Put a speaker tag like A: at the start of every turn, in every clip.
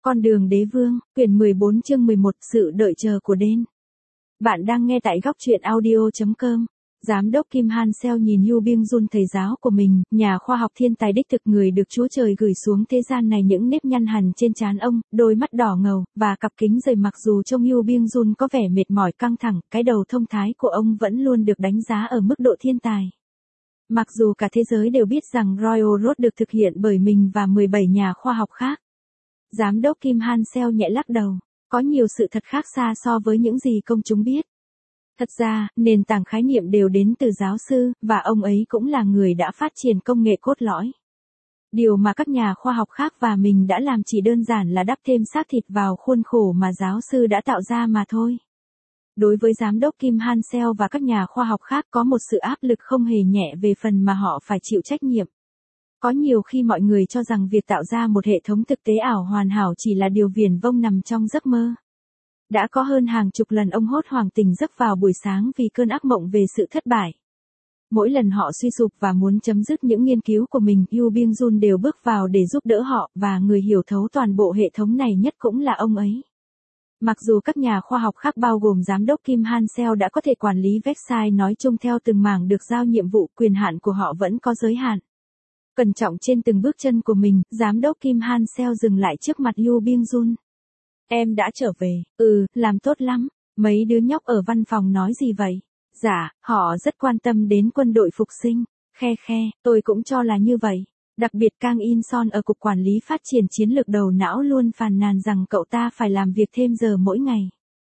A: Con đường đế vương, quyển 14 chương 11, sự đợi chờ của đen. Bạn đang nghe tại góc truyện audio.com. Giám đốc Kim Han Seo nhìn Yu Byung-jun thầy giáo của mình, nhà khoa học thiên tài đích thực người được Chúa Trời gửi xuống thế gian này, những nếp nhăn hằn trên trán ông, đôi mắt đỏ ngầu, và cặp kính rời, mặc dù trông Yu Byung-jun có vẻ mệt mỏi căng thẳng, cái đầu thông thái của ông vẫn luôn được đánh giá ở mức độ thiên tài. Mặc dù cả thế giới đều biết rằng Royal Road được thực hiện bởi mình và 17 nhà khoa học khác. Giám đốc Kim Han Seo nhẹ lắc đầu, có nhiều sự thật khác xa so với những gì công chúng biết. Thật ra, nền tảng khái niệm đều đến từ giáo sư, và ông ấy cũng là người đã phát triển công nghệ cốt lõi. Điều mà các nhà khoa học khác và mình đã làm chỉ đơn giản là đắp thêm xác thịt vào khuôn khổ mà giáo sư đã tạo ra mà thôi. Đối với giám đốc Kim Han Seo và các nhà khoa học khác có một sự áp lực không hề nhẹ về phần mà họ phải chịu trách nhiệm. Có nhiều khi mọi người cho rằng việc tạo ra một hệ thống thực tế ảo hoàn hảo chỉ là điều viển vông nằm trong giấc mơ. Đã có hơn hàng chục lần ông hốt hoảng tỉnh giấc vào buổi sáng vì cơn ác mộng về sự thất bại. Mỗi lần họ suy sụp và muốn chấm dứt những nghiên cứu của mình, Yu Byung-jun đều bước vào để giúp đỡ họ, và người hiểu thấu toàn bộ hệ thống này nhất cũng là ông ấy. Mặc dù các nhà khoa học khác bao gồm giám đốc Kim Han Seo đã có thể quản lý website nói chung theo từng mảng được giao nhiệm vụ, quyền hạn của họ vẫn có giới hạn. Cẩn trọng trên từng bước chân của mình, giám đốc Kim Han Seo dừng lại trước mặt Yu Byung-jun. Em đã trở về, làm tốt lắm, mấy đứa nhóc ở văn phòng nói gì vậy? Dạ, họ rất quan tâm đến quân đội phục sinh, tôi cũng cho là như vậy. Đặc biệt Kang In Son ở Cục Quản lý Phát triển Chiến lược đầu não luôn phàn nàn rằng cậu ta phải làm việc thêm giờ mỗi ngày.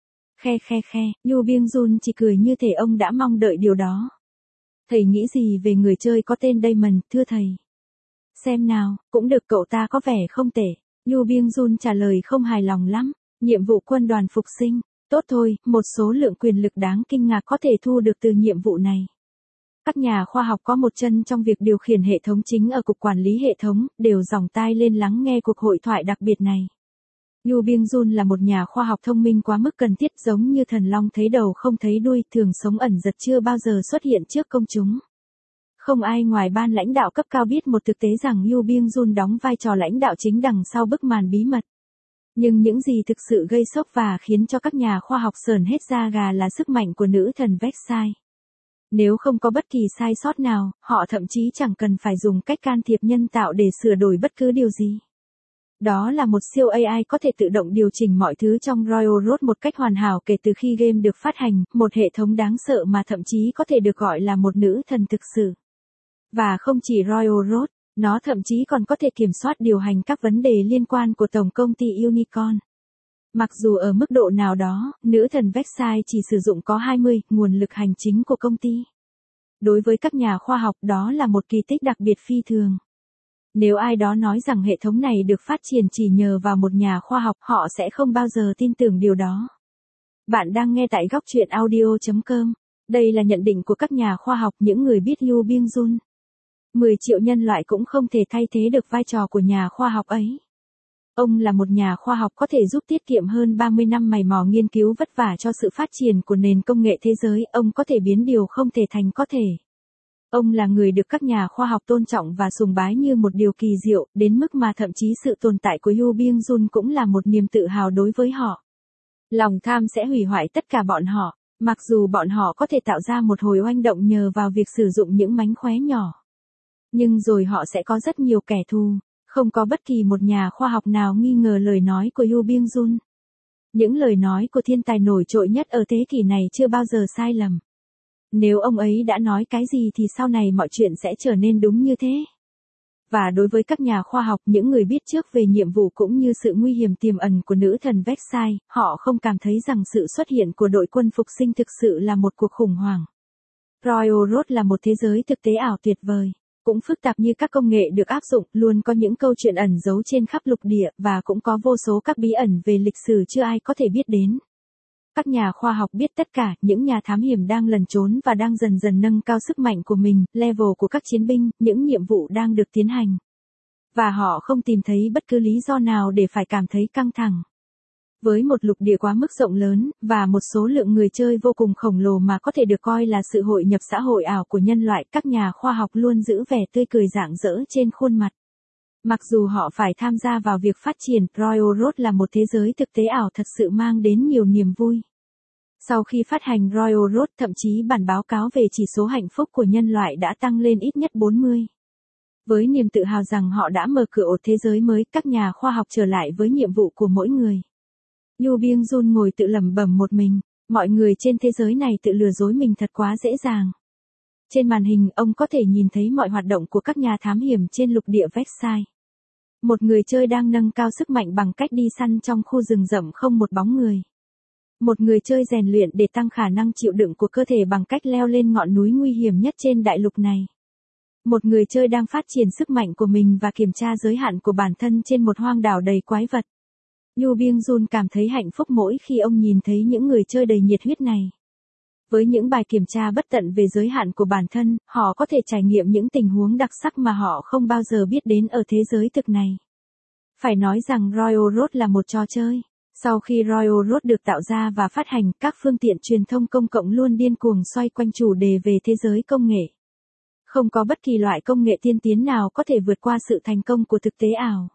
A: Yu Byung-jun chỉ cười như thể ông đã mong đợi điều đó. Thầy nghĩ gì về người chơi có tên Damon, thưa thầy? Xem nào, cũng được, cậu ta có vẻ không tệ. Yu Byung-jun trả lời không hài lòng lắm. Nhiệm vụ quân đoàn phục sinh, tốt thôi, một số lượng quyền lực đáng kinh ngạc có thể thu được từ nhiệm vụ này. Các nhà khoa học có một chân trong việc điều khiển hệ thống chính ở Cục Quản lý Hệ thống, đều dòng tai lên lắng nghe cuộc hội thoại đặc biệt này. Yu Byung-jun là một nhà khoa học thông minh quá mức cần thiết, giống như thần long thấy đầu không thấy đuôi, thường sống ẩn giật, chưa bao giờ xuất hiện trước công chúng. Không ai ngoài ban lãnh đạo cấp cao biết một thực tế rằng Yu Byung-jun đóng vai trò lãnh đạo chính đằng sau bức màn bí mật. Nhưng những gì thực sự gây sốc và khiến cho các nhà khoa học sởn hết da gà là sức mạnh của nữ thần Vexai. Nếu không có bất kỳ sai sót nào, họ thậm chí chẳng cần phải dùng cách can thiệp nhân tạo để sửa đổi bất cứ điều gì. Đó là một siêu AI có thể tự động điều chỉnh mọi thứ trong Royal Road một cách hoàn hảo kể từ khi game được phát hành, một hệ thống đáng sợ mà thậm chí có thể được gọi là một nữ thần thực sự. Và không chỉ Royal Road, nó thậm chí còn có thể kiểm soát điều hành các vấn đề liên quan của tổng công ty Unicorn. Mặc dù ở mức độ nào đó, nữ thần Vexai chỉ sử dụng có 20 nguồn lực hành chính của công ty. Đối với các nhà khoa học, đó là một kỳ tích đặc biệt phi thường. Nếu ai đó nói rằng hệ thống này được phát triển chỉ nhờ vào một nhà khoa học, họ sẽ không bao giờ tin tưởng điều đó. Bạn đang nghe tại góc truyện audio.com. Đây là nhận định của các nhà khoa học, những người biết Yu Byung-jun. 10 triệu nhân loại cũng không thể thay thế được vai trò của nhà khoa học ấy. Ông là một nhà khoa học có thể giúp tiết kiệm hơn 30 năm mày mò nghiên cứu vất vả cho sự phát triển của nền công nghệ thế giới, ông có thể biến điều không thể thành có thể. Ông là người được các nhà khoa học tôn trọng và sùng bái như một điều kỳ diệu, đến mức mà thậm chí sự tồn tại của Yu Byung-jun cũng là một niềm tự hào đối với họ. Lòng tham sẽ hủy hoại tất cả bọn họ, mặc dù bọn họ có thể tạo ra một hồi oanh động nhờ vào việc sử dụng những mánh khóe nhỏ. Nhưng rồi họ sẽ có rất nhiều kẻ thù. Không có bất kỳ một nhà khoa học nào nghi ngờ lời nói của Yu Byung-jun. Những lời nói của thiên tài nổi trội nhất ở thế kỷ này chưa bao giờ sai lầm. Nếu ông ấy đã nói cái gì thì sau này mọi chuyện sẽ trở nên đúng như thế. Và đối với các nhà khoa học, những người biết trước về nhiệm vụ cũng như sự nguy hiểm tiềm ẩn của nữ thần Vexai, họ không cảm thấy rằng sự xuất hiện của đội quân phục sinh thực sự là một cuộc khủng hoảng. Royal Road là một thế giới thực tế ảo tuyệt vời. Cũng phức tạp như các công nghệ được áp dụng, luôn có những câu chuyện ẩn giấu trên khắp lục địa, và cũng có vô số các bí ẩn về lịch sử chưa ai có thể biết đến. Các nhà khoa học biết tất cả, những nhà thám hiểm đang lẩn trốn và đang dần dần nâng cao sức mạnh của mình, level của các chiến binh, những nhiệm vụ đang được tiến hành. Và họ không tìm thấy bất cứ lý do nào để phải cảm thấy căng thẳng. Với một lục địa quá mức rộng lớn, và một số lượng người chơi vô cùng khổng lồ mà có thể được coi là sự hội nhập xã hội ảo của nhân loại, các nhà khoa học luôn giữ vẻ tươi cười rạng rỡ trên khuôn mặt. Mặc dù họ phải tham gia vào việc phát triển, Royal Road là một thế giới thực tế ảo thật sự mang đến nhiều niềm vui. Sau khi phát hành Royal Road, thậm chí bản báo cáo về chỉ số hạnh phúc của nhân loại đã tăng lên ít nhất 40. Với niềm tự hào rằng họ đã mở cửa một thế giới mới, các nhà khoa học trở lại với nhiệm vụ của mỗi người. Yu Byung-jun ngồi tự lẩm bẩm một mình, mọi người trên thế giới này tự lừa dối mình thật quá dễ dàng. Trên màn hình, ông có thể nhìn thấy mọi hoạt động của các nhà thám hiểm trên lục địa Versailles. Một người chơi đang nâng cao sức mạnh bằng cách đi săn trong khu rừng rậm không một bóng người. Một người chơi rèn luyện để tăng khả năng chịu đựng của cơ thể bằng cách leo lên ngọn núi nguy hiểm nhất trên đại lục này. Một người chơi đang phát triển sức mạnh của mình và kiểm tra giới hạn của bản thân trên một hoang đảo đầy quái vật. Yu Byung-jun cảm thấy hạnh phúc mỗi khi ông nhìn thấy những người chơi đầy nhiệt huyết này. Với những bài kiểm tra bất tận về giới hạn của bản thân, họ có thể trải nghiệm những tình huống đặc sắc mà họ không bao giờ biết đến ở thế giới thực này. Phải nói rằng Royal Road là một trò chơi. Sau khi Royal Road được tạo ra và phát hành, các phương tiện truyền thông công cộng luôn điên cuồng xoay quanh chủ đề về thế giới công nghệ. Không có bất kỳ loại công nghệ tiên tiến nào có thể vượt qua sự thành công của thực tế ảo.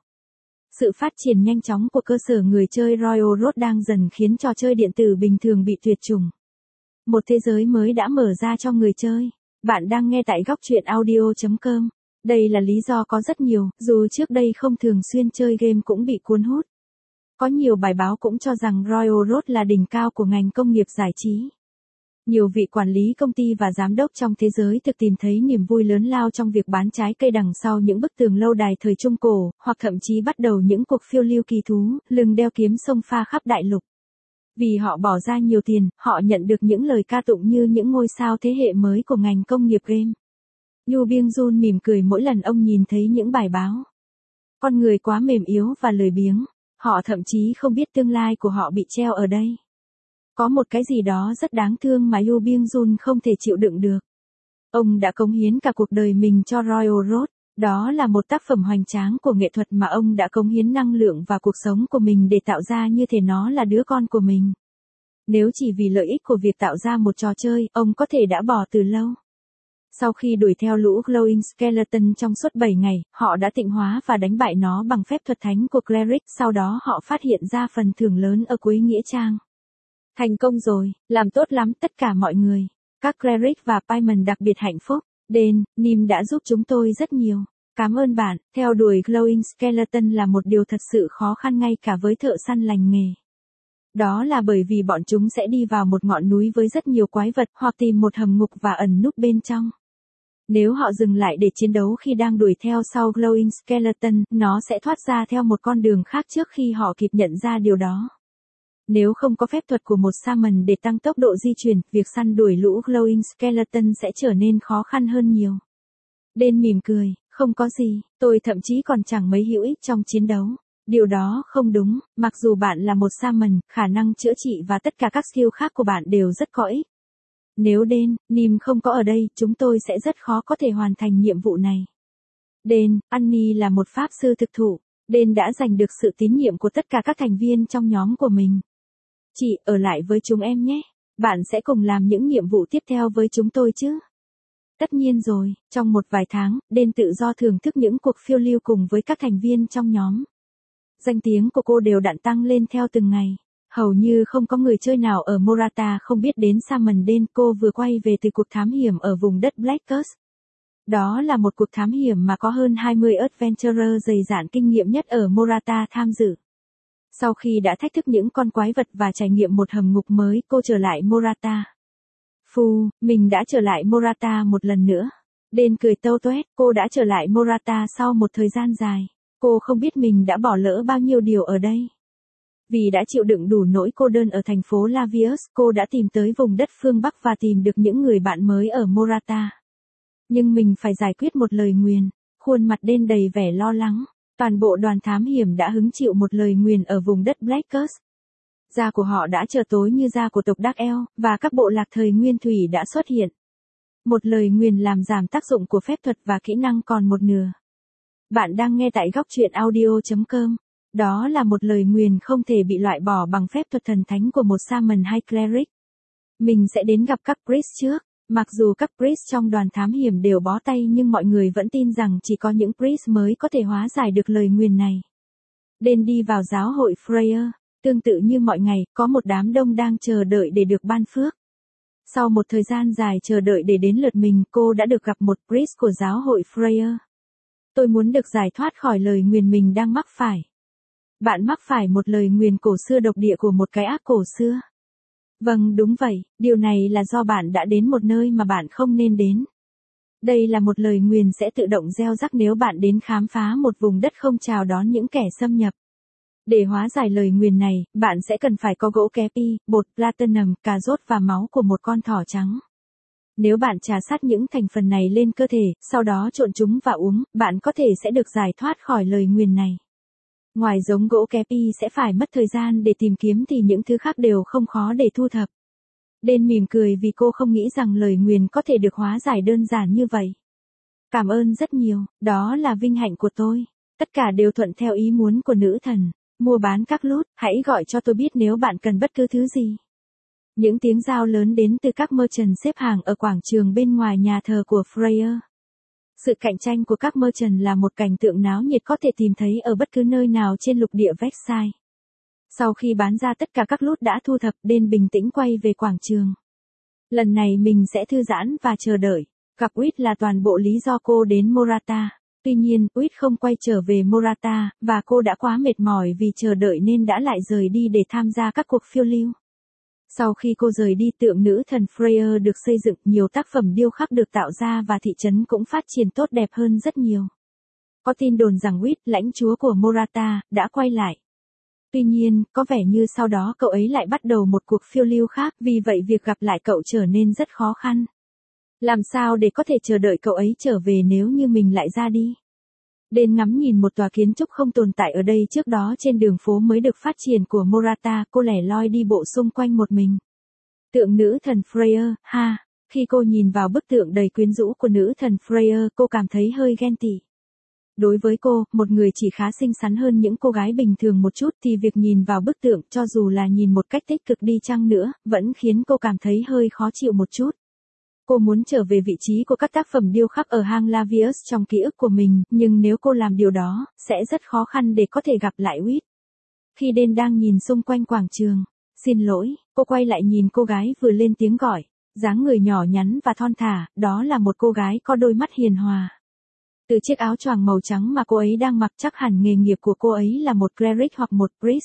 A: Sự phát triển nhanh chóng của cơ sở người chơi Royal Road đang dần khiến trò chơi điện tử bình thường bị tuyệt chủng. Một thế giới mới đã mở ra cho người chơi. Bạn đang nghe tại góc truyện audio.com. Đây là lý do có rất nhiều, dù trước đây không thường xuyên chơi game cũng bị cuốn hút. Có nhiều bài báo cũng cho rằng Royal Road là đỉnh cao của ngành công nghiệp giải trí. Nhiều vị quản lý công ty và giám đốc trong thế giới thực tìm thấy niềm vui lớn lao trong việc bán trái cây đằng sau những bức tường lâu đài thời Trung Cổ, hoặc thậm chí bắt đầu những cuộc phiêu lưu kỳ thú, lưng đeo kiếm sông pha khắp đại lục. Vì họ bỏ ra nhiều tiền, họ nhận được những lời ca tụng như những ngôi sao thế hệ mới của ngành công nghiệp game. Yu Byung-jun mỉm cười mỗi lần ông nhìn thấy những bài báo. Con người quá mềm yếu và lười biếng, họ thậm chí không biết tương lai của họ bị treo ở đây. Có một cái gì đó rất đáng thương mà Yu Byung-jun không thể chịu đựng được. Ông đã cống hiến cả cuộc đời mình cho Royal Road. Đó là một tác phẩm hoành tráng của nghệ thuật mà ông đã cống hiến năng lượng và cuộc sống của mình để tạo ra, như thể nó là đứa con của mình. Nếu chỉ vì lợi ích của việc tạo ra một trò chơi, ông có thể đã bỏ từ lâu. Sau khi đuổi theo lũ Glowing Skeleton trong suốt 7 ngày, họ đã tịnh hóa và đánh bại nó bằng phép thuật thánh của Cleric. Sau đó họ phát hiện ra phần thưởng lớn ở cuối nghĩa trang. Thành công rồi, làm tốt lắm tất cả mọi người. Các Cleric và Paimon đặc biệt hạnh phúc. Dan, Nim đã giúp chúng tôi rất nhiều. Cảm ơn bạn. Theo đuổi Glowing Skeleton là một điều thật sự khó khăn ngay cả với thợ săn lành nghề. Đó là bởi vì bọn chúng sẽ đi vào một ngọn núi với rất nhiều quái vật, hoặc tìm một hầm ngục và ẩn núp bên trong. Nếu họ dừng lại để chiến đấu khi đang đuổi theo sau Glowing Skeleton, nó sẽ thoát ra theo một con đường khác trước khi họ kịp nhận ra điều đó. Nếu không có phép thuật của một Shaman để tăng tốc độ di chuyển, việc săn đuổi lũ Glowing Skeleton sẽ trở nên khó khăn hơn nhiều. Dan mỉm cười, không có gì, tôi thậm chí còn chẳng mấy hữu ích trong chiến đấu. Điều đó không đúng, mặc dù bạn là một Shaman, khả năng chữa trị và tất cả các skill khác của bạn đều rất có ích. Nếu Dan, Nim không có ở đây, chúng tôi sẽ rất khó có thể hoàn thành nhiệm vụ này. Dan, Annie là một pháp sư thực thụ. Dan đã giành được sự tín nhiệm của tất cả các thành viên trong nhóm của mình. Chị, ở lại với chúng em nhé. Bạn sẽ cùng làm những nhiệm vụ tiếp theo với chúng tôi chứ? Tất nhiên rồi, trong một vài tháng, Dan tự do thưởng thức những cuộc phiêu lưu cùng với các thành viên trong nhóm. Danh tiếng của cô đều đặn tăng lên theo từng ngày. Hầu như không có người chơi nào ở Morata không biết đến Shaman Dan. Cô vừa quay về từ cuộc thám hiểm ở vùng đất Blackus. Đó là một cuộc thám hiểm mà có hơn 20 adventurer dày dạn kinh nghiệm nhất ở Morata tham dự. Sau khi đã thách thức những con quái vật và trải nghiệm một hầm ngục mới, cô trở lại Morata. Phù, mình đã trở lại Morata một lần nữa. Dan cười tâu tuét, cô đã trở lại Morata sau một thời gian dài. Cô không biết mình đã bỏ lỡ bao nhiêu điều ở đây. Vì đã chịu đựng đủ nỗi cô đơn ở thành phố Lavius, cô đã tìm tới vùng đất phương Bắc và tìm được những người bạn mới ở Morata. Nhưng mình phải giải quyết một lời nguyền. Khuôn mặt Dan đầy vẻ lo lắng. Toàn bộ đoàn thám hiểm đã hứng chịu một lời nguyền ở vùng đất Blackus. Da của họ đã trở tối như da của tộc Dark Elf, và các bộ lạc thời nguyên thủy đã xuất hiện. Một lời nguyền làm giảm tác dụng của phép thuật và kỹ năng còn một nửa. Bạn đang nghe tại góc truyện audio.com. Đó là một lời nguyền không thể bị loại bỏ bằng phép thuật thần thánh của một Shaman hay Cleric. Mình sẽ đến gặp các priest trước. Mặc dù các priest trong đoàn thám hiểm đều bó tay nhưng mọi người vẫn tin rằng chỉ có những priest mới có thể hóa giải được lời nguyền này. Đen đi vào giáo hội Freya, tương tự như mọi ngày, có một đám đông đang chờ đợi để được ban phước. Sau một thời gian dài chờ đợi để đến lượt mình, cô đã được gặp một priest của giáo hội Freya. Tôi muốn được giải thoát khỏi lời nguyền mình đang mắc phải. Bạn mắc phải một lời nguyền cổ xưa độc địa của một cái ác cổ xưa. Vâng, đúng vậy, điều này là do bạn đã đến một nơi mà bạn không nên đến. Đây là một lời nguyền sẽ tự động gieo rắc nếu bạn đến khám phá một vùng đất không chào đón những kẻ xâm nhập. Để hóa giải lời nguyền này, bạn sẽ cần phải có gỗ kepi, bột platinum, cà rốt và máu của một con thỏ trắng. Nếu bạn trà sát những thành phần này lên cơ thể, sau đó trộn chúng và uống, bạn có thể sẽ được giải thoát khỏi lời nguyền này. Ngoài giống gỗ kepi sẽ phải mất thời gian để tìm kiếm thì những thứ khác đều không khó để thu thập. Đen mỉm cười vì cô không nghĩ rằng lời nguyền có thể được hóa giải đơn giản như vậy. Cảm ơn rất nhiều, đó là vinh hạnh của tôi. Tất cả đều thuận theo ý muốn của nữ thần. Mua bán các lút, hãy gọi cho tôi biết nếu bạn cần bất cứ thứ gì. Những tiếng giao lớn đến từ các merchant xếp hàng ở quảng trường bên ngoài nhà thờ của Freya. Sự cạnh tranh của các merchant là một cảnh tượng náo nhiệt có thể tìm thấy ở bất cứ nơi nào trên lục địa Vexai. Sau khi bán ra tất cả các lút đã thu thập, Đen bình tĩnh quay về quảng trường. Lần này mình sẽ thư giãn và chờ đợi. Gặp Wit là toàn bộ lý do cô đến Morata. Tuy nhiên, Wit không quay trở về Morata, và cô đã quá mệt mỏi vì chờ đợi nên đã lại rời đi để tham gia các cuộc phiêu lưu. Sau khi cô rời đi, tượng nữ thần Freya được xây dựng, nhiều tác phẩm điêu khắc được tạo ra và thị trấn cũng phát triển tốt đẹp hơn rất nhiều. Có tin đồn rằng Wit, lãnh chúa của Morata, đã quay lại. Tuy nhiên, có vẻ như sau đó cậu ấy lại bắt đầu một cuộc phiêu lưu khác, vì vậy việc gặp lại cậu trở nên rất khó khăn. Làm sao để có thể chờ đợi cậu ấy trở về nếu như mình lại ra đi? Đen ngắm nhìn một tòa kiến trúc không tồn tại ở đây trước đó trên đường phố mới được phát triển của Morata, cô lẻ loi đi bộ xung quanh một mình. Tượng nữ thần Freya, ha, khi cô nhìn vào bức tượng đầy quyến rũ của nữ thần Freya, cô cảm thấy hơi ghen tị. Đối với cô, một người chỉ khá xinh xắn hơn những cô gái bình thường một chút thì việc nhìn vào bức tượng, cho dù là nhìn một cách tích cực đi chăng nữa, vẫn khiến cô cảm thấy hơi khó chịu một chút. Cô muốn trở về vị trí của các tác phẩm điêu khắc ở hang Lavius trong ký ức của mình, nhưng nếu cô làm điều đó, sẽ rất khó khăn để có thể gặp lại Wit. Khi Đen đang nhìn xung quanh quảng trường, xin lỗi, cô quay lại nhìn cô gái vừa lên tiếng gọi, dáng người nhỏ nhắn và thon thả, đó là một cô gái có đôi mắt hiền hòa. Từ chiếc áo choàng màu trắng mà cô ấy đang mặc chắc hẳn nghề nghiệp của cô ấy là một cleric hoặc một priest.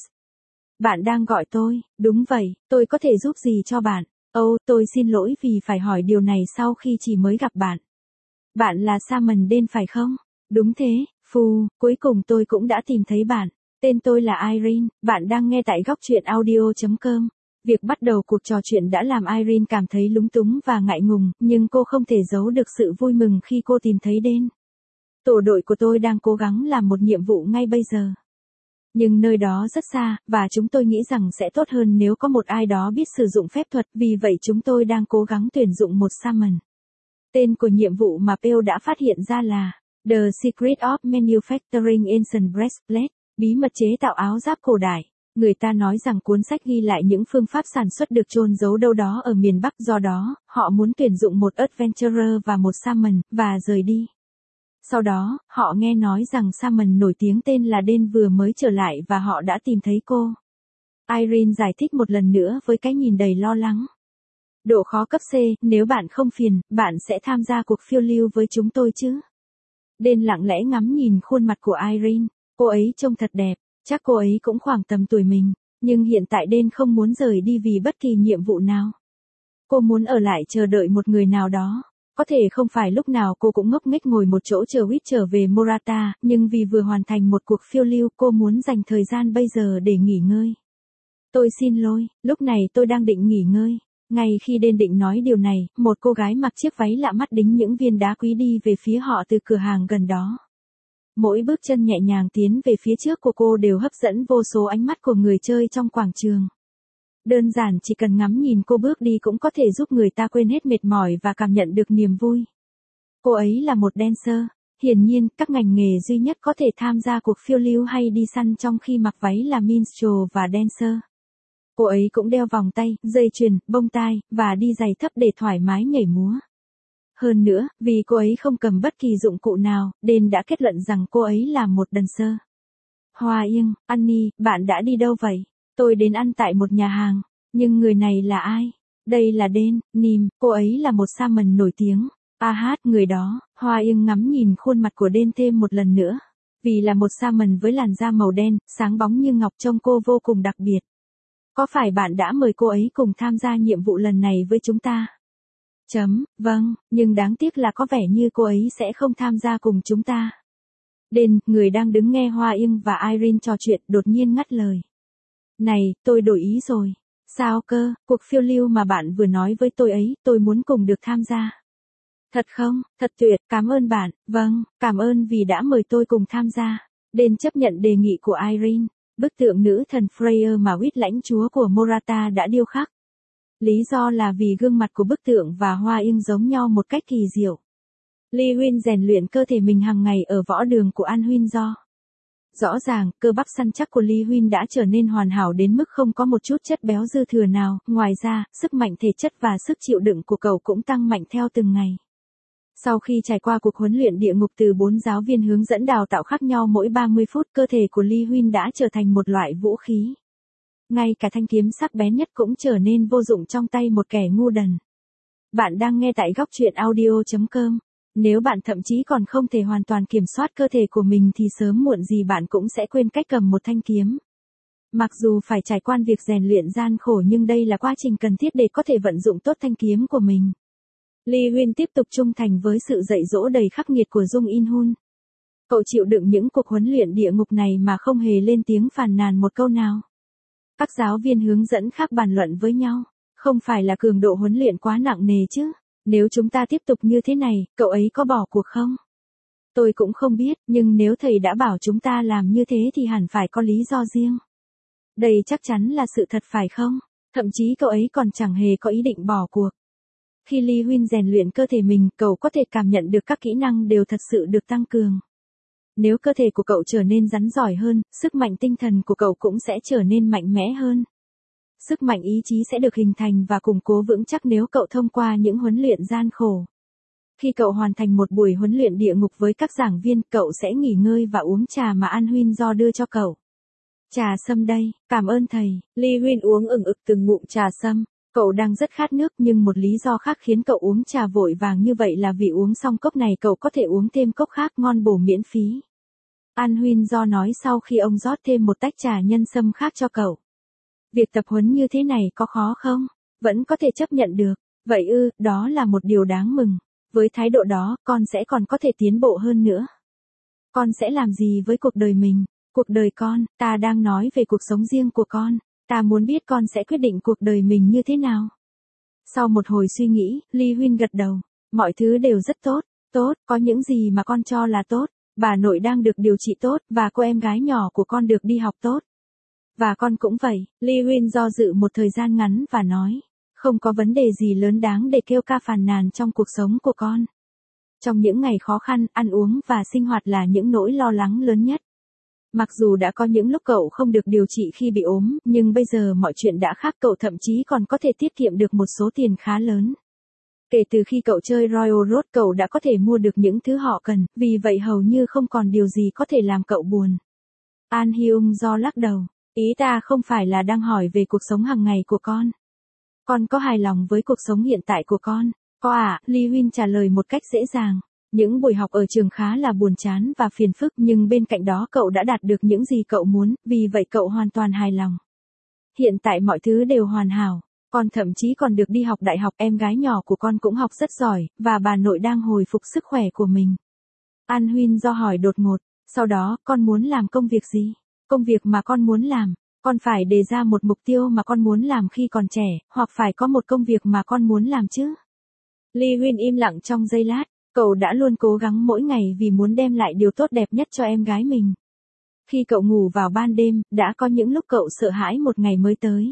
A: Bạn đang gọi tôi, đúng vậy, tôi có thể giúp gì cho bạn? Tôi xin lỗi vì phải hỏi điều này sau khi chỉ mới gặp bạn. Bạn là Salmon Đen phải không? Đúng thế, cuối cùng tôi cũng đã tìm thấy bạn. Tên tôi là Irene, bạn đang nghe tại góc truyện audio.com. Việc bắt đầu cuộc trò chuyện đã làm Irene cảm thấy lúng túng và ngại ngùng, nhưng cô không thể giấu được sự vui mừng khi cô tìm thấy Đen. Tổ đội của tôi đang cố gắng làm một nhiệm vụ ngay bây giờ. Nhưng nơi đó rất xa, và chúng tôi nghĩ rằng sẽ tốt hơn nếu có một ai đó biết sử dụng phép thuật, vì vậy chúng tôi đang cố gắng tuyển dụng một Shaman. Tên của nhiệm vụ mà Pale đã phát hiện ra là The Secret of Manufacturing Ancient Breastplate, bí mật chế tạo áo giáp cổ đại. Người ta nói rằng cuốn sách ghi lại những phương pháp sản xuất được chôn giấu đâu đó ở miền Bắc, do đó, họ muốn tuyển dụng một Adventurer và một Shaman, và rời đi. Sau đó, họ nghe nói rằng Shaman nổi tiếng tên là Đen vừa mới trở lại và họ đã tìm thấy cô. Irene giải thích một lần nữa với cái nhìn đầy lo lắng. Độ khó cấp C, nếu bạn không phiền, bạn sẽ tham gia cuộc phiêu lưu với chúng tôi chứ? Đen lặng lẽ ngắm nhìn khuôn mặt của Irene, cô ấy trông thật đẹp, chắc cô ấy cũng khoảng tầm tuổi mình, nhưng hiện tại Đen không muốn rời đi vì bất kỳ nhiệm vụ nào. Cô muốn ở lại chờ đợi một người nào đó. Có thể không phải lúc nào cô cũng ngốc nghếch ngồi một chỗ chờ Wit trở về Morata, nhưng vì vừa hoàn thành một cuộc phiêu lưu, cô muốn dành thời gian bây giờ để nghỉ ngơi. Tôi xin lỗi, lúc này tôi đang định nghỉ ngơi. Ngay khi Đen định nói điều này, một cô gái mặc chiếc váy lạ mắt đính những viên đá quý đi về phía họ từ cửa hàng gần đó. Mỗi bước chân nhẹ nhàng tiến về phía trước của cô đều hấp dẫn vô số ánh mắt của người chơi trong quảng trường. Đơn giản chỉ cần ngắm nhìn cô bước đi cũng có thể giúp người ta quên hết mệt mỏi và cảm nhận được niềm vui. Cô ấy là một dancer. Hiển nhiên, các ngành nghề duy nhất có thể tham gia cuộc phiêu lưu hay đi săn trong khi mặc váy là minstrel và dancer. Cô ấy cũng đeo vòng tay, dây chuyền, bông tai, và đi giày thấp để thoải mái nhảy múa. Hơn nữa, vì cô ấy không cầm bất kỳ dụng cụ nào, Đen đã kết luận rằng cô ấy là một dancer. Hoa Yên, Annie, bạn đã đi đâu vậy? Tôi đến ăn tại một nhà hàng. Nhưng người này là ai? Đây là Đen, Nim, cô ấy là một shaman nổi tiếng. Người đó. Hoa Yên ngắm nhìn khuôn mặt của Đen thêm một lần nữa. Vì là một shaman với làn da màu đen, sáng bóng như ngọc, trông cô vô cùng đặc biệt. Có phải bạn đã mời cô ấy cùng tham gia nhiệm vụ lần này với chúng ta? Vâng, nhưng đáng tiếc là có vẻ như cô ấy sẽ không tham gia cùng chúng ta. Đen, người đang đứng nghe Hoa Yên và Irene trò chuyện, đột nhiên ngắt lời. Này, tôi đổi ý rồi. Sao cơ, cuộc phiêu lưu mà bạn vừa nói với tôi ấy, tôi muốn cùng được tham gia. Thật không, thật tuyệt, cảm ơn bạn, vâng, cảm ơn vì đã mời tôi cùng tham gia. Đen chấp nhận đề nghị của Irene, bức tượng nữ thần Freya mà Huyết lãnh chúa của Morata đã điêu khắc. Lý do là vì gương mặt của bức tượng và Hoa Yên giống nhau một cách kỳ diệu. Lee Huynh rèn luyện cơ thể mình hàng ngày ở võ đường của An Huynh do. Rõ ràng, cơ bắp săn chắc của Lee Huynh đã trở nên hoàn hảo đến mức không có một chút chất béo dư thừa nào, ngoài ra, sức mạnh thể chất và sức chịu đựng của cậu cũng tăng mạnh theo từng ngày. Sau khi trải qua cuộc huấn luyện địa ngục từ 4 giáo viên hướng dẫn đào tạo khác nhau mỗi 30 phút, cơ thể của Lee Huynh đã trở thành một loại vũ khí. Ngay cả thanh kiếm sắc bén nhất cũng trở nên vô dụng trong tay một kẻ ngu đần. Bạn đang nghe tại góc truyện audio.com. Nếu bạn thậm chí còn không thể hoàn toàn kiểm soát cơ thể của mình thì sớm muộn gì bạn cũng sẽ quên cách cầm một thanh kiếm. Mặc dù phải trải qua việc rèn luyện gian khổ nhưng đây là quá trình cần thiết để có thể vận dụng tốt thanh kiếm của mình. Lee Huynh tiếp tục trung thành với sự dạy dỗ đầy khắc nghiệt của Jung In Hun. Cậu chịu đựng những cuộc huấn luyện địa ngục này mà không hề lên tiếng phàn nàn một câu nào. Các giáo viên hướng dẫn khác bàn luận với nhau. Không phải là cường độ huấn luyện quá nặng nề chứ? Nếu chúng ta tiếp tục như thế này, cậu ấy có bỏ cuộc không? Tôi cũng không biết, nhưng nếu thầy đã bảo chúng ta làm như thế thì hẳn phải có lý do riêng. Đây chắc chắn là sự thật phải không? Thậm chí cậu ấy còn chẳng hề có ý định bỏ cuộc. Khi Lee Huynh rèn luyện cơ thể mình, cậu có thể cảm nhận được các kỹ năng đều thật sự được tăng cường. Nếu cơ thể của cậu trở nên rắn giỏi hơn, sức mạnh tinh thần của cậu cũng sẽ trở nên mạnh mẽ hơn. Sức mạnh ý chí sẽ được hình thành và củng cố vững chắc nếu cậu thông qua những huấn luyện gian khổ. Khi cậu hoàn thành một buổi huấn luyện địa ngục với các giảng viên, cậu sẽ nghỉ ngơi và uống trà mà An Huynh do đưa cho cậu. Trà sâm đây, cảm ơn thầy. Lee Huynh uống ừng ực từng ngụm trà sâm. Cậu đang rất khát nước nhưng một lý do khác khiến cậu uống trà vội vàng như vậy là vì uống xong cốc này cậu có thể uống thêm cốc khác ngon bổ miễn phí. An Huynh do nói sau khi ông rót thêm một tách trà nhân sâm khác cho cậu. Việc tập huấn như thế này có khó không? Vẫn có thể chấp nhận được. Vậy đó là một điều đáng mừng. Với thái độ đó, con sẽ còn có thể tiến bộ hơn nữa. Con sẽ làm gì với cuộc đời mình? Cuộc đời con, ta đang nói về cuộc sống riêng của con. Ta muốn biết con sẽ quyết định cuộc đời mình như thế nào. Sau một hồi suy nghĩ, Lee Huynh gật đầu. Mọi thứ đều rất tốt. Tốt, có những gì mà con cho là tốt. Bà nội đang được điều trị tốt, và cô em gái nhỏ của con được đi học tốt. Và con cũng vậy. Lee Huynh do dự một thời gian ngắn và nói. Không có vấn đề gì lớn đáng để kêu ca phàn nàn trong cuộc sống của con. Trong những ngày khó khăn, ăn uống và sinh hoạt là những nỗi lo lắng lớn nhất. Mặc dù đã có những lúc cậu không được điều trị khi bị ốm, nhưng bây giờ mọi chuyện đã khác, cậu thậm chí còn có thể tiết kiệm được một số tiền khá lớn. Kể từ khi cậu chơi Royal Road, cậu đã có thể mua được những thứ họ cần, vì vậy hầu như không còn điều gì có thể làm cậu buồn. An Hyung do lắc đầu. Ý ta không phải là đang hỏi về cuộc sống hàng ngày của con. Con có hài lòng với cuộc sống hiện tại của con? Có ạ, Lee Huynh trả lời một cách dễ dàng. Những buổi học ở trường khá là buồn chán và phiền phức, nhưng bên cạnh đó cậu đã đạt được những gì cậu muốn, vì vậy cậu hoàn toàn hài lòng. Hiện tại mọi thứ đều hoàn hảo. Con thậm chí còn được đi học đại học, em gái nhỏ của con cũng học rất giỏi, và bà nội đang hồi phục sức khỏe của mình. An Huynh do hỏi đột ngột. Sau đó, con muốn làm công việc gì? Công việc mà con muốn làm. Con phải đề ra một mục tiêu mà con muốn làm khi còn trẻ, hoặc phải có một công việc mà con muốn làm chứ. Lee Huynh im lặng trong giây lát. Cậu đã luôn cố gắng mỗi ngày vì muốn đem lại điều tốt đẹp nhất cho em gái mình. Khi cậu ngủ vào ban đêm, đã có những lúc cậu sợ hãi một ngày mới tới.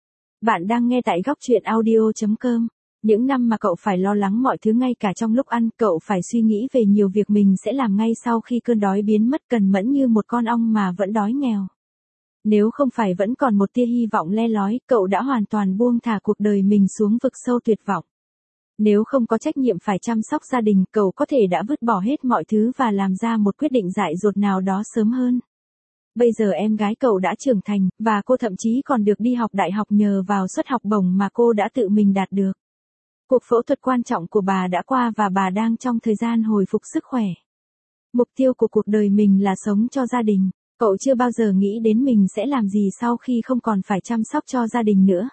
A: Bạn đang nghe tại góc truyện audio.com. Những năm mà cậu phải lo lắng mọi thứ ngay cả trong lúc ăn, cậu phải suy nghĩ về nhiều việc mình sẽ làm ngay sau khi cơn đói biến mất, cần mẫn như một con ong mà vẫn đói nghèo. Nếu không phải vẫn còn một tia hy vọng le lói, cậu đã hoàn toàn buông thả cuộc đời mình xuống vực sâu tuyệt vọng. Nếu không có trách nhiệm phải chăm sóc gia đình, cậu có thể đã vứt bỏ hết mọi thứ và làm ra một quyết định dại dột nào đó sớm hơn. Bây giờ em gái cậu đã trưởng thành, và cô thậm chí còn được đi học đại học nhờ vào suất học bổng mà cô đã tự mình đạt được. Cuộc phẫu thuật quan trọng của bà đã qua và bà đang trong thời gian hồi phục sức khỏe. Mục tiêu của cuộc đời mình là sống cho gia đình. Cậu chưa bao giờ nghĩ đến mình sẽ làm gì sau khi không còn phải chăm sóc cho gia đình nữa.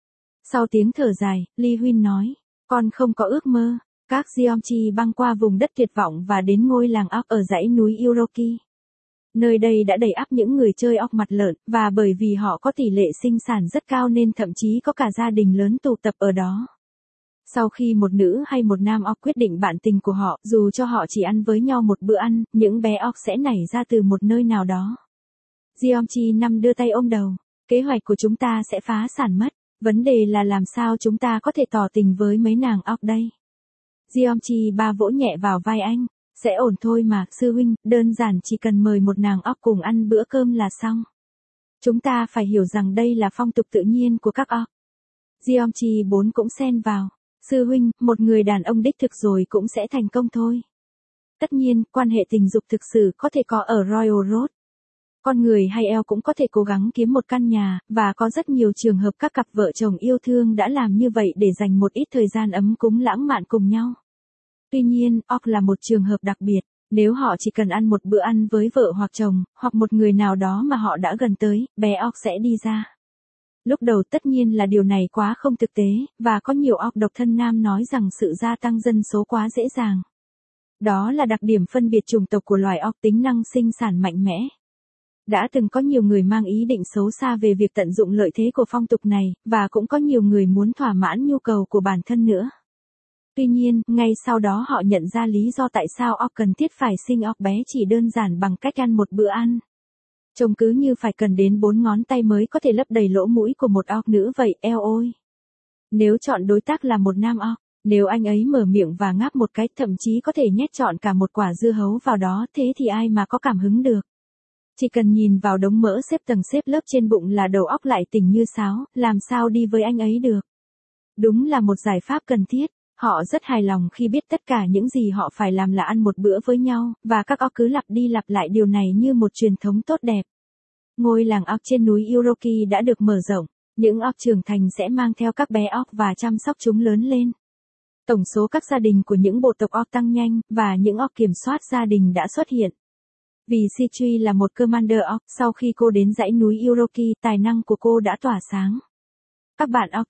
A: Sau tiếng thở dài, Lee Huynh nói, con không có ước mơ. Các Jeongchi băng qua vùng đất tuyệt vọng và đến ngôi làng óc ở dãy núi Uroki. Nơi đây đã đầy ắp những người chơi óc mặt lợn, và bởi vì họ có tỷ lệ sinh sản rất cao nên thậm chí có cả gia đình lớn tụ tập ở đó. Sau khi một nữ hay một nam óc quyết định bạn tình của họ, dù cho họ chỉ ăn với nhau một bữa ăn, những bé óc sẽ nảy ra từ một nơi nào đó. Jeongchi 5 đưa tay ôm đầu. Kế hoạch của chúng ta sẽ phá sản mất. Vấn đề là làm sao chúng ta có thể tỏ tình với mấy nàng óc đây. Jeongchi 3 vỗ nhẹ vào vai anh. Sẽ ổn thôi mà, sư huynh, đơn giản chỉ cần mời một nàng óc cùng ăn bữa cơm là xong. Chúng ta phải hiểu rằng đây là phong tục tự nhiên của các óc. Jeongchi 4 cũng xen vào. Sư huynh, một người đàn ông đích thực rồi cũng sẽ thành công thôi. Tất nhiên, quan hệ tình dục thực sự có thể có ở Royal Road. Con người hay eo cũng có thể cố gắng kiếm một căn nhà, và có rất nhiều trường hợp các cặp vợ chồng yêu thương đã làm như vậy để dành một ít thời gian ấm cúng lãng mạn cùng nhau. Tuy nhiên, óc là một trường hợp đặc biệt. Nếu họ chỉ cần ăn một bữa ăn với vợ hoặc chồng, hoặc một người nào đó mà họ đã gần tới, bé óc sẽ đi ra. Lúc đầu tất nhiên là điều này quá không thực tế, và có nhiều óc độc thân nam nói rằng sự gia tăng dân số quá dễ dàng. Đó là đặc điểm phân biệt chủng tộc của loài óc, tính năng sinh sản mạnh mẽ. Đã từng có nhiều người mang ý định xấu xa về việc tận dụng lợi thế của phong tục này, và cũng có nhiều người muốn thỏa mãn nhu cầu của bản thân nữa. Tuy nhiên, ngay sau đó họ nhận ra lý do tại sao óc cần thiết phải sinh óc bé chỉ đơn giản bằng cách ăn một bữa ăn. Trông cứ như phải cần đến 4 ngón tay mới có thể lấp đầy lỗ mũi của một óc nữ vậy, eo ôi. Nếu chọn đối tác là một nam óc, nếu anh ấy mở miệng và ngáp một cái, thậm chí có thể nhét trọn cả một quả dưa hấu vào đó, thế thì ai mà có cảm hứng được. Chỉ cần nhìn vào đống mỡ xếp tầng xếp lớp trên bụng là đầu óc lại tỉnh như sáo, làm sao đi với anh ấy được. Đúng là một giải pháp cần thiết. Họ rất hài lòng khi biết tất cả những gì họ phải làm là ăn một bữa với nhau, và các óc cứ lặp đi lặp lại điều này như một truyền thống tốt đẹp. Ngôi làng óc trên núi Uroki đã được mở rộng, những óc trưởng thành sẽ mang theo các bé óc và chăm sóc chúng lớn lên. Tổng số các gia đình của những bộ tộc óc tăng nhanh, và những óc kiểm soát gia đình đã xuất hiện. Vì Sichui là một commander óc, sau khi cô đến dãy núi Uroki, tài năng của cô đã tỏa sáng. Các bạn óc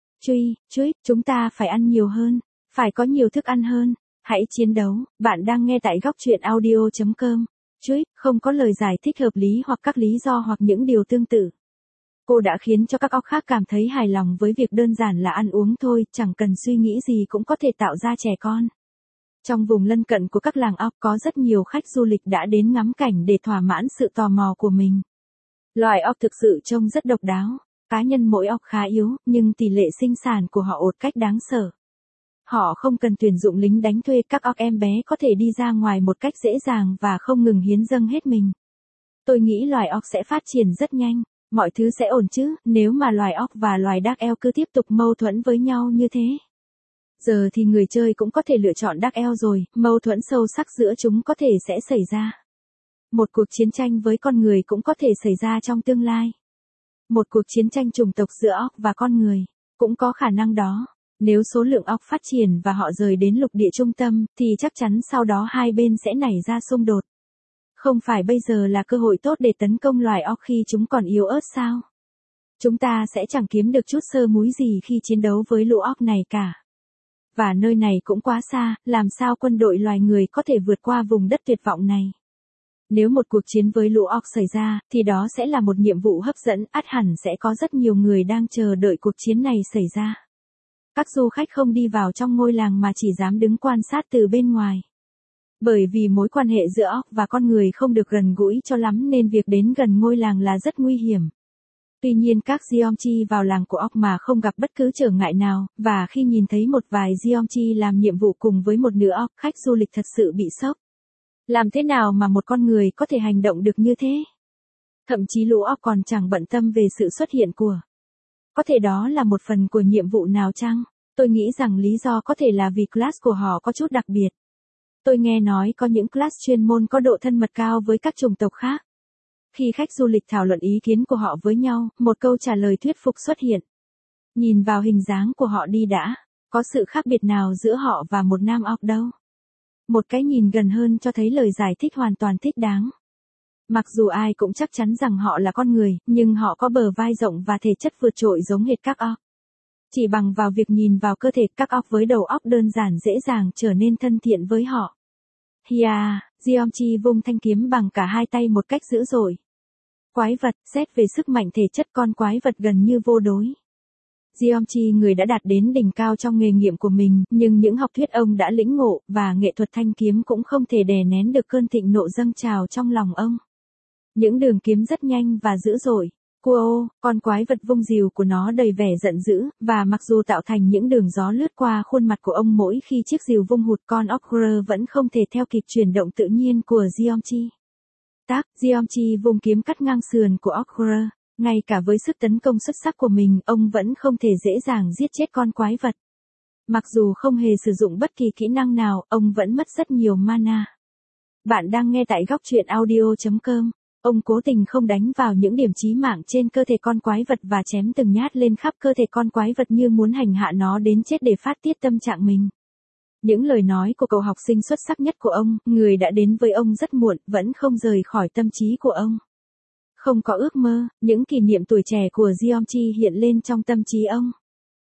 A: Chuy, chúng ta phải ăn nhiều hơn, phải có nhiều thức ăn hơn, hãy chiến đấu. Bạn đang nghe tại góc truyện audio.com. Chuy, không có lời giải thích hợp lý hoặc các lý do hoặc những điều tương tự. Cô đã khiến cho các óc khác cảm thấy hài lòng với việc đơn giản là ăn uống thôi, chẳng cần suy nghĩ gì cũng có thể tạo ra trẻ con. Trong vùng lân cận của các làng óc có rất nhiều khách du lịch đã đến ngắm cảnh để thỏa mãn sự tò mò của mình. Loài óc thực sự trông rất độc đáo. Cá nhân mỗi óc khá yếu, nhưng tỷ lệ sinh sản của họ ột cách đáng sợ. Họ không cần tuyển dụng lính đánh thuê, các óc em bé có thể đi ra ngoài một cách dễ dàng và không ngừng hiến dâng hết mình. Tôi nghĩ loài óc sẽ phát triển rất nhanh, mọi thứ sẽ ổn chứ, nếu mà loài óc và loài Dark Elf cứ tiếp tục mâu thuẫn với nhau như thế. Giờ thì người chơi cũng có thể lựa chọn Dark Elf rồi, mâu thuẫn sâu sắc giữa chúng có thể sẽ xảy ra. Một cuộc chiến tranh với con người cũng có thể xảy ra trong tương lai. Một cuộc chiến tranh chủng tộc giữa óc và con người, cũng có khả năng đó. Nếu số lượng óc phát triển và họ rời đến lục địa trung tâm, thì chắc chắn sau đó hai bên sẽ nảy ra xung đột. Không phải bây giờ là cơ hội tốt để tấn công loài óc khi chúng còn yếu ớt sao? Chúng ta sẽ chẳng kiếm được chút sơ múi gì khi chiến đấu với lũ óc này cả. Và nơi này cũng quá xa, làm sao quân đội loài người có thể vượt qua vùng đất tuyệt vọng này? Nếu một cuộc chiến với lũ óc xảy ra, thì đó sẽ là một nhiệm vụ hấp dẫn, ắt hẳn sẽ có rất nhiều người đang chờ đợi cuộc chiến này xảy ra. Các du khách không đi vào trong ngôi làng mà chỉ dám đứng quan sát từ bên ngoài. Bởi vì mối quan hệ giữa óc và con người không được gần gũi cho lắm nên việc đến gần ngôi làng là rất nguy hiểm. Tuy nhiên các Jeongchi vào làng của óc mà không gặp bất cứ trở ngại nào, và khi nhìn thấy một vài Jeongchi làm nhiệm vụ cùng với một nửa óc, khách du lịch thật sự bị sốc. Làm thế nào mà một con người có thể hành động được như thế? Thậm chí lũ óc còn chẳng bận tâm về sự xuất hiện của. Có thể đó là một phần của nhiệm vụ nào chăng? Tôi nghĩ rằng lý do có thể là vì class của họ có chút đặc biệt. Tôi nghe nói có những class chuyên môn có độ thân mật cao với các chủng tộc khác. Khi khách du lịch thảo luận ý kiến của họ với nhau, một câu trả lời thuyết phục xuất hiện. Nhìn vào hình dáng của họ đi đã, có sự khác biệt nào giữa họ và một nam orc đâu. Một cái nhìn gần hơn cho thấy lời giải thích hoàn toàn thích đáng. Mặc dù ai cũng chắc chắn rằng họ là con người, nhưng họ có bờ vai rộng và thể chất vượt trội giống hệt các orc. Chỉ bằng vào việc nhìn vào cơ thể các orc với đầu óc đơn giản dễ dàng trở nên thân thiện với họ. Hia, Geomchi vung thanh kiếm bằng cả hai tay một cách dữ dội. Quái vật, xét về sức mạnh thể chất con quái vật gần như vô đối. Geomchi người đã đạt đến đỉnh cao trong nghề nghiệm của mình, nhưng những học thuyết ông đã lĩnh ngộ, và nghệ thuật thanh kiếm cũng không thể đè nén được cơn thịnh nộ dâng trào trong lòng ông. Những đường kiếm rất nhanh và dữ dội. Kuo, con quái vật vung rìu của nó đầy vẻ giận dữ, và mặc dù tạo thành những đường gió lướt qua khuôn mặt của ông mỗi khi chiếc rìu vung hụt, con Ogre vẫn không thể theo kịp chuyển động tự nhiên của Geomchi. Geomchi vung kiếm cắt ngang sườn của Ogre. Ngay cả với sức tấn công xuất sắc của mình, ông vẫn không thể dễ dàng giết chết con quái vật. Mặc dù không hề sử dụng bất kỳ kỹ năng nào, ông vẫn mất rất nhiều mana. Bạn đang nghe tại góc truyện audio.com. Ông cố tình không đánh vào những điểm chí mạng trên cơ thể con quái vật và chém từng nhát lên khắp cơ thể con quái vật như muốn hành hạ nó đến chết để phát tiết tâm trạng mình. Những lời nói của cậu học sinh xuất sắc nhất của ông, người đã đến với ông rất muộn, vẫn không rời khỏi tâm trí của ông. Không có ước mơ, những kỷ niệm tuổi trẻ của Geomchi hiện lên trong tâm trí ông.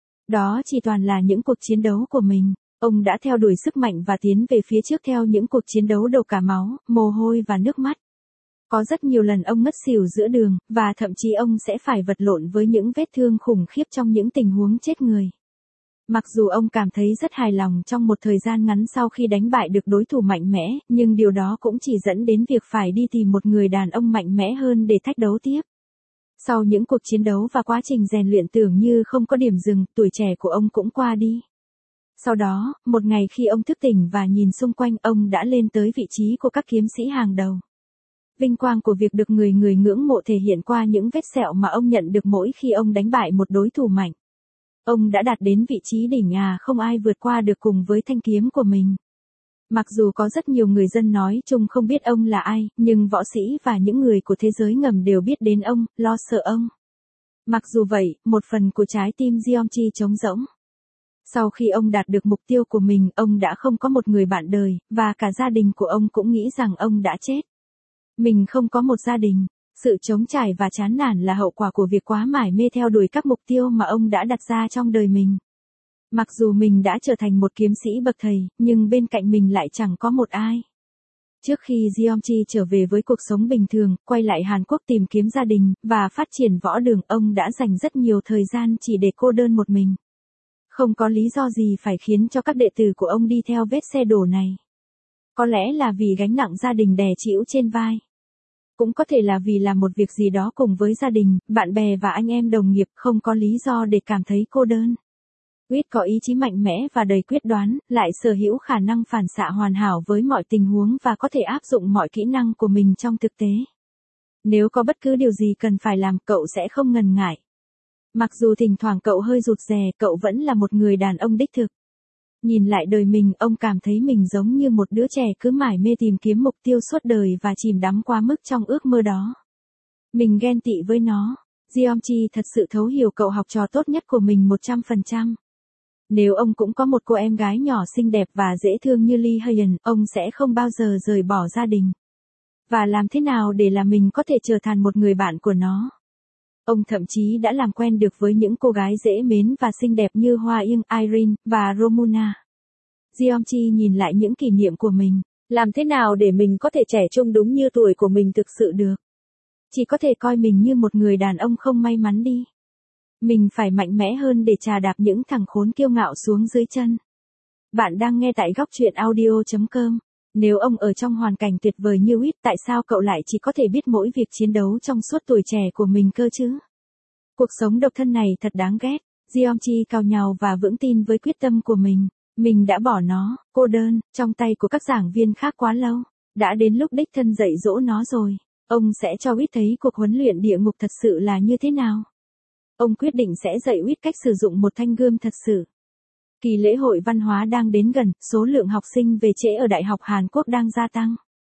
A: Đó chỉ toàn là những cuộc chiến đấu của mình. Ông đã theo đuổi sức mạnh và tiến về phía trước theo những cuộc chiến đấu đổ cả máu, mồ hôi và nước mắt. Có rất nhiều lần ông ngất xỉu giữa đường, và thậm chí ông sẽ phải vật lộn với những vết thương khủng khiếp trong những tình huống chết người. Mặc dù ông cảm thấy rất hài lòng trong một thời gian ngắn sau khi đánh bại được đối thủ mạnh mẽ, nhưng điều đó cũng chỉ dẫn đến việc phải đi tìm một người đàn ông mạnh mẽ hơn để thách đấu tiếp. Sau những cuộc chiến đấu và quá trình rèn luyện tưởng như không có điểm dừng, tuổi trẻ của ông cũng qua đi. Sau đó, một ngày khi ông thức tỉnh và nhìn xung quanh, ông đã lên tới vị trí của các kiếm sĩ hàng đầu. Vinh quang của việc được người ngưỡng mộ thể hiện qua những vết sẹo mà ông nhận được mỗi khi ông đánh bại một đối thủ mạnh. Ông đã đạt đến vị trí đỉnh không ai vượt qua được cùng với thanh kiếm của mình. Mặc dù có rất nhiều người dân nói chung không biết ông là ai, nhưng võ sĩ và những người của thế giới ngầm đều biết đến ông, lo sợ ông. Mặc dù vậy, một phần của trái tim Geomchi trống rỗng. Sau khi ông đạt được mục tiêu của mình, ông đã không có một người bạn đời, và cả gia đình của ông cũng nghĩ rằng ông đã chết. Mình không có một gia đình. Sự trống trải và chán nản là hậu quả của việc quá mải mê theo đuổi các mục tiêu mà ông đã đặt ra trong đời mình. Mặc dù mình đã trở thành một kiếm sĩ bậc thầy, nhưng bên cạnh mình lại chẳng có một ai. Trước khi Geomchi trở về với cuộc sống bình thường, quay lại Hàn Quốc tìm kiếm gia đình, và phát triển võ đường, ông đã dành rất nhiều thời gian chỉ để cô đơn một mình. Không có lý do gì phải khiến cho các đệ tử của ông đi theo vết xe đổ này. Có lẽ là vì gánh nặng gia đình đè trĩu trên vai. Cũng có thể là vì làm một việc gì đó cùng với gia đình, bạn bè và anh em đồng nghiệp, không có lý do để cảm thấy cô đơn. Reed có ý chí mạnh mẽ và đầy quyết đoán, lại sở hữu khả năng phản xạ hoàn hảo với mọi tình huống và có thể áp dụng mọi kỹ năng của mình trong thực tế. Nếu có bất cứ điều gì cần phải làm, cậu sẽ không ngần ngại. Mặc dù thỉnh thoảng cậu hơi rụt rè, cậu vẫn là một người đàn ông đích thực. Nhìn lại đời mình, ông cảm thấy mình giống như một đứa trẻ cứ mải mê tìm kiếm mục tiêu suốt đời và chìm đắm quá mức trong ước mơ đó. Mình ghen tị với nó. Geomchi thật sự thấu hiểu cậu học trò tốt nhất của mình 100%. Nếu ông cũng có một cô em gái nhỏ xinh đẹp và dễ thương như Lee Hyun, ông sẽ không bao giờ rời bỏ gia đình. Và làm thế nào để là mình có thể trở thành một người bạn của nó? Ông thậm chí đã làm quen được với những cô gái dễ mến và xinh đẹp như Hoa Yên, Irene, và Romuna. Geomchi nhìn lại những kỷ niệm của mình. Làm thế nào để mình có thể trẻ trung đúng như tuổi của mình thực sự được? Chỉ có thể coi mình như một người đàn ông không may mắn đi. Mình phải mạnh mẽ hơn để chà đạp những thằng khốn kiêu ngạo xuống dưới chân. Bạn đang nghe tại góc truyện audio.com. Nếu ông ở trong hoàn cảnh tuyệt vời như Reed, tại sao cậu lại chỉ có thể biết mỗi việc chiến đấu trong suốt tuổi trẻ của mình cơ chứ? Cuộc sống độc thân này thật đáng ghét. Geomchi cào nhào và vững tin với quyết tâm của mình. Mình đã bỏ nó, cô đơn, trong tay của các giảng viên khác quá lâu. Đã đến lúc đích thân dạy dỗ nó rồi. Ông sẽ cho Uyết thấy cuộc huấn luyện địa ngục thật sự là như thế nào. Ông quyết định sẽ dạy Uyết cách sử dụng một thanh gươm thật sự. Kỳ lễ hội văn hóa đang đến gần, số lượng học sinh về trễ ở Đại học Hàn Quốc đang gia tăng.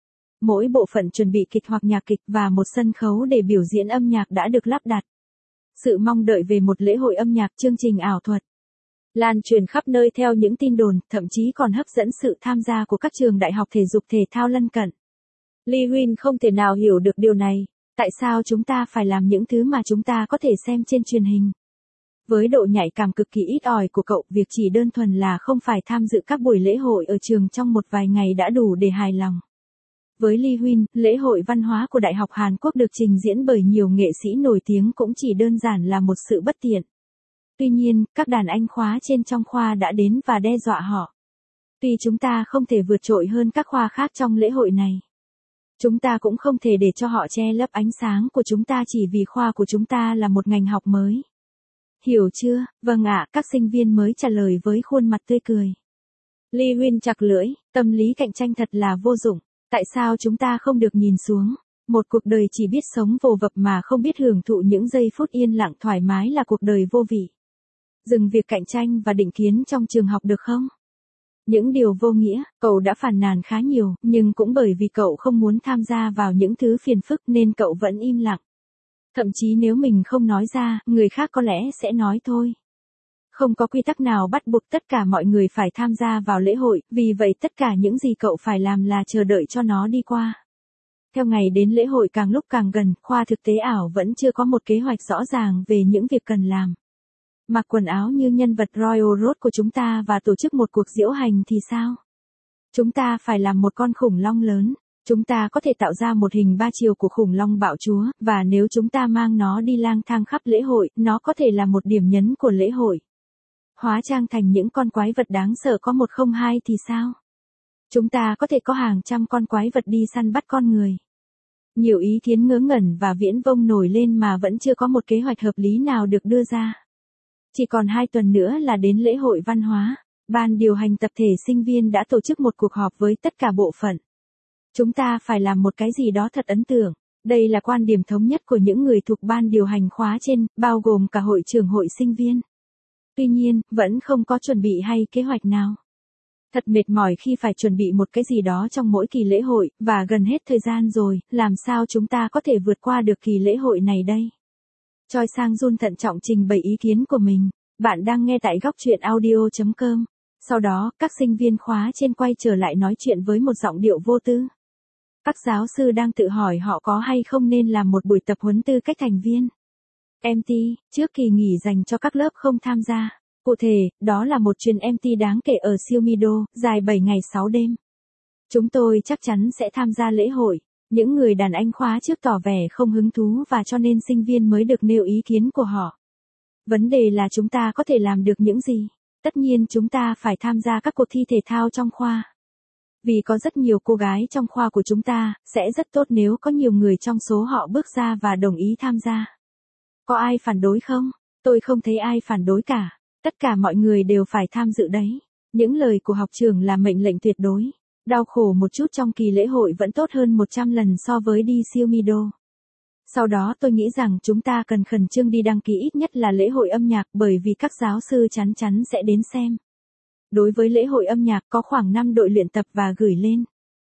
A: Mỗi bộ phận chuẩn bị kịch hoặc nhạc kịch và một sân khấu để biểu diễn âm nhạc đã được lắp đặt. Sự mong đợi về một lễ hội âm nhạc chương trình ảo thuật lan truyền khắp nơi theo những tin đồn, thậm chí còn hấp dẫn sự tham gia của các trường đại học thể dục thể thao lân cận. Lee Huynh không thể nào hiểu được điều này. Tại sao chúng ta phải làm những thứ mà chúng ta có thể xem trên truyền hình? Với độ nhạy cảm cực kỳ ít ỏi của cậu, việc chỉ đơn thuần là không phải tham dự các buổi lễ hội ở trường trong một vài ngày đã đủ để hài lòng. Với Lee Huynh, lễ hội văn hóa của Đại học Hàn Quốc được trình diễn bởi nhiều nghệ sĩ nổi tiếng cũng chỉ đơn giản là một sự bất tiện. Tuy nhiên, các đàn anh khóa trên trong khoa đã đến và đe dọa họ. Tuy chúng ta không thể vượt trội hơn các khoa khác trong lễ hội này, chúng ta cũng không thể để cho họ che lấp ánh sáng của chúng ta chỉ vì khoa của chúng ta là một ngành học mới. Hiểu chưa? Vâng ạ, các sinh viên mới trả lời với khuôn mặt tươi cười. Lee Huynh chặt lưỡi, tâm lý cạnh tranh thật là vô dụng. Tại sao chúng ta không được nhìn xuống? Một cuộc đời chỉ biết sống vồ vập mà không biết hưởng thụ những giây phút yên lặng thoải mái là cuộc đời vô vị. Dừng việc cạnh tranh và định kiến trong trường học được không? Những điều vô nghĩa, cậu đã phàn nàn khá nhiều, nhưng cũng bởi vì cậu không muốn tham gia vào những thứ phiền phức nên cậu vẫn im lặng. Thậm chí nếu mình không nói ra, người khác có lẽ sẽ nói thôi. Không có quy tắc nào bắt buộc tất cả mọi người phải tham gia vào lễ hội, vì vậy tất cả những gì cậu phải làm là chờ đợi cho nó đi qua. Theo ngày đến lễ hội càng lúc càng gần, khoa thực tế ảo vẫn chưa có một kế hoạch rõ ràng về những việc cần làm. Mặc quần áo như nhân vật Royal Road của chúng ta và tổ chức một cuộc diễu hành thì sao? Chúng ta phải làm một con khủng long lớn. Chúng ta có thể tạo ra một hình 3 chiều của khủng long bạo chúa, và nếu chúng ta mang nó đi lang thang khắp lễ hội, nó có thể là một điểm nhấn của lễ hội. Hóa trang thành những con quái vật đáng sợ có 102 thì sao? Chúng ta có thể có hàng trăm con quái vật đi săn bắt con người. Nhiều ý kiến ngớ ngẩn và viển vông nổi lên mà vẫn chưa có một kế hoạch hợp lý nào được đưa ra. Chỉ còn 2 tuần nữa là đến lễ hội văn hóa. Ban điều hành tập thể sinh viên đã tổ chức một cuộc họp với tất cả bộ phận. Chúng ta phải làm một cái gì đó thật ấn tượng. Đây là quan điểm thống nhất của những người thuộc ban điều hành khóa trên, bao gồm cả hội trưởng hội sinh viên. Tuy nhiên, vẫn không có chuẩn bị hay kế hoạch nào. Thật mệt mỏi khi phải chuẩn bị một cái gì đó trong mỗi kỳ lễ hội, và gần hết thời gian rồi, làm sao chúng ta có thể vượt qua được kỳ lễ hội này đây? Choi Sang-jun thận trọng trình bày ý kiến của mình. Bạn đang nghe tại góc truyện audio.com. Sau đó, các sinh viên khóa trên quay trở lại nói chuyện với một giọng điệu vô tư. Các giáo sư đang tự hỏi họ có hay không nên làm một buổi tập huấn tư cách thành viên MT, trước kỳ nghỉ dành cho các lớp không tham gia. Cụ thể, đó là một chuyến MT đáng kể ở Seoul-mido, dài 7 ngày 6 đêm. Chúng tôi chắc chắn sẽ tham gia lễ hội. Những người đàn anh khóa trước tỏ vẻ không hứng thú và cho nên sinh viên mới được nêu ý kiến của họ. Vấn đề là chúng ta có thể làm được những gì? Tất nhiên chúng ta phải tham gia các cuộc thi thể thao trong khoa. Vì có rất nhiều cô gái trong khoa của chúng ta, sẽ rất tốt nếu có nhiều người trong số họ bước ra và đồng ý tham gia. Có ai phản đối không? Tôi không thấy ai phản đối cả. Tất cả mọi người đều phải tham dự đấy. Những lời của học trưởng là mệnh lệnh tuyệt đối. Đau khổ một chút trong kỳ lễ hội vẫn tốt hơn 100 lần so với đi Seoul-mido. Sau đó tôi nghĩ rằng chúng ta cần khẩn trương đi đăng ký ít nhất là lễ hội âm nhạc bởi vì các giáo sư chắn chắn sẽ đến xem. Đối với lễ hội âm nhạc có khoảng 5 đội luyện tập và gửi lên.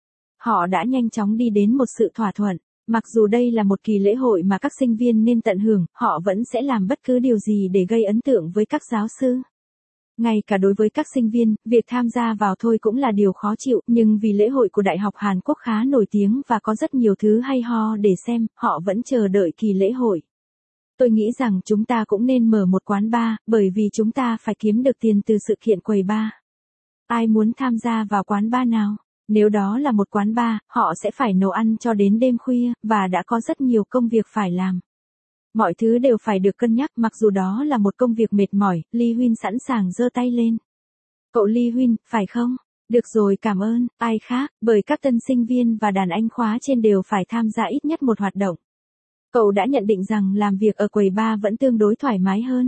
A: Họ đã nhanh chóng đi đến một sự thỏa thuận. Mặc dù đây là một kỳ lễ hội mà các sinh viên nên tận hưởng, họ vẫn sẽ làm bất cứ điều gì để gây ấn tượng với các giáo sư. Ngay cả đối với các sinh viên, việc tham gia vào thôi cũng là điều khó chịu, nhưng vì lễ hội của Đại học Hàn Quốc khá nổi tiếng và có rất nhiều thứ hay ho để xem, họ vẫn chờ đợi kỳ lễ hội. Tôi nghĩ rằng chúng ta cũng nên mở một quán bar, bởi vì chúng ta phải kiếm được tiền từ sự kiện quầy bar. Ai muốn tham gia vào quán bar nào? Nếu đó là một quán bar, họ sẽ phải nấu ăn cho đến đêm khuya, và đã có rất nhiều công việc phải làm. Mọi thứ đều phải được cân nhắc mặc dù đó là một công việc mệt mỏi. Lee Huynh sẵn sàng giơ tay lên. Cậu Lee Huynh, phải không? Được rồi, cảm ơn. Ai khác, bởi các tân sinh viên và đàn anh khóa trên đều phải tham gia ít nhất một hoạt động. Cậu đã nhận định rằng làm việc ở quầy bar vẫn tương đối thoải mái hơn.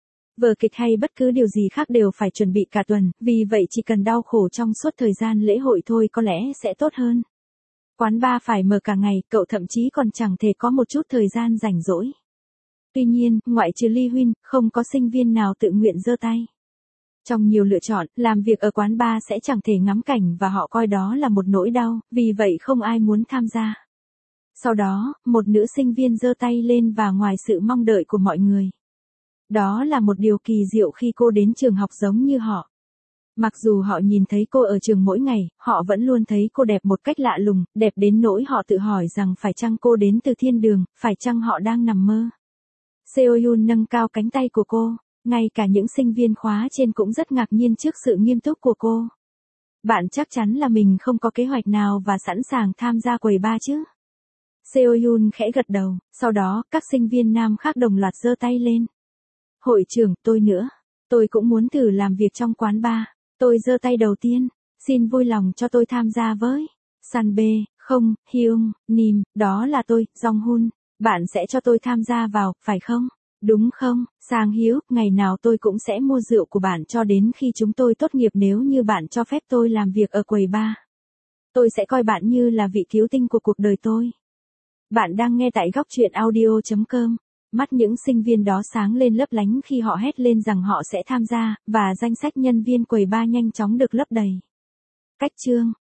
A: Vở kịch hay bất cứ điều gì khác đều phải chuẩn bị cả tuần, vì vậy chỉ cần đau khổ trong suốt thời gian lễ hội thôi có lẽ sẽ tốt hơn. Quán bar phải mở cả ngày, cậu thậm chí còn chẳng thể có một chút thời gian rảnh rỗi. Tuy nhiên, ngoại trừ Lee Huynh, không có sinh viên nào tự nguyện giơ tay. Trong nhiều lựa chọn, làm việc ở quán bar sẽ chẳng thể ngắm cảnh và họ coi đó là một nỗi đau, vì vậy không ai muốn tham gia. Sau đó, một nữ sinh viên giơ tay lên và ngoài sự mong đợi của mọi người. Đó là một điều kỳ diệu khi cô đến trường học giống như họ. Mặc dù họ nhìn thấy cô ở trường mỗi ngày, họ vẫn luôn thấy cô đẹp một cách lạ lùng, đẹp đến nỗi họ tự hỏi rằng phải chăng cô đến từ thiên đường, phải chăng họ đang nằm mơ. Seo-yoon nâng cao cánh tay của cô, ngay cả những sinh viên khóa trên cũng rất ngạc nhiên trước sự nghiêm túc của cô. Bạn chắc chắn là mình không có kế hoạch nào và sẵn sàng tham gia quầy bar chứ? Seo-yoon khẽ gật đầu, sau đó các sinh viên nam khác đồng loạt giơ tay lên. Hội trưởng, tôi nữa. Tôi cũng muốn thử làm việc trong quán bar. Tôi giơ tay đầu tiên. Xin vui lòng cho tôi tham gia với. Sanbe, không, Hyung, Nim, đó là tôi, Jong-hun. Bạn sẽ cho tôi tham gia vào, phải không? Đúng không, Sang Hiếu, ngày nào tôi cũng sẽ mua rượu của bạn cho đến khi chúng tôi tốt nghiệp nếu như bạn cho phép tôi làm việc ở quầy bar. Tôi sẽ coi bạn như là vị cứu tinh của cuộc đời tôi. Bạn đang nghe tại góc truyện audio.com. Mắt những sinh viên đó sáng lên lấp lánh khi họ hét lên rằng họ sẽ tham gia, và danh sách nhân viên quầy bar nhanh chóng được lấp đầy. Cách chương